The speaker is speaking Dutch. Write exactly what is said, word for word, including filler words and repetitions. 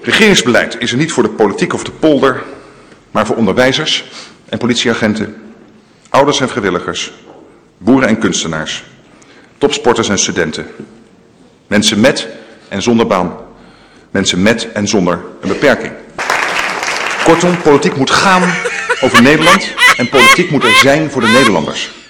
Regeringsbeleid is er niet voor de politiek of de polder, maar voor onderwijzers en politieagenten, ouders en vrijwilligers, boeren en kunstenaars, topsporters en studenten, mensen met en zonder baan, mensen met en zonder een beperking. Kortom, politiek moet gaan over Nederland en politiek moet er zijn voor de Nederlanders.